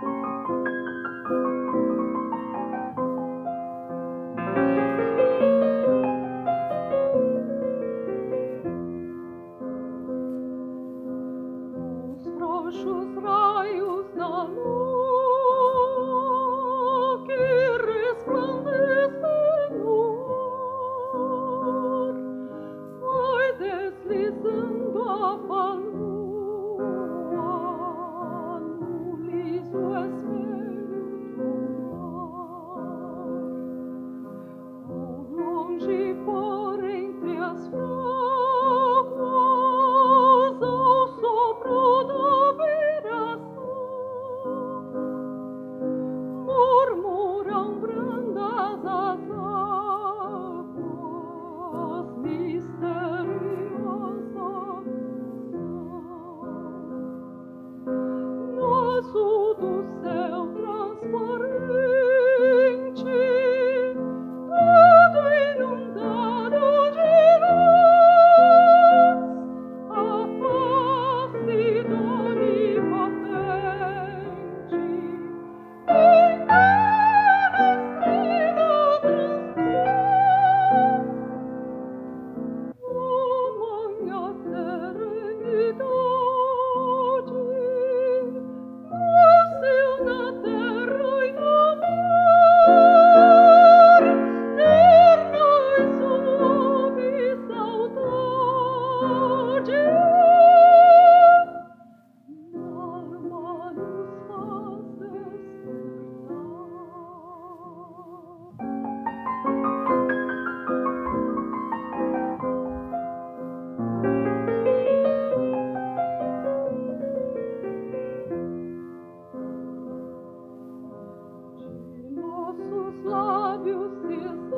Os raios da lua que resplandecem no ar, vai deslizando a falua no liso espelho do mar. Ao longe por entre as flores, ao sopro da murmuram brandas as águas, misteriosas no azul do céu transparente, tudo inundado de luz, a face onipotente. Nossos lábios se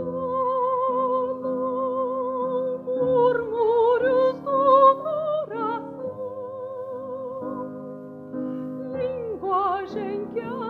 exalam murmúrios do coração, linguagem que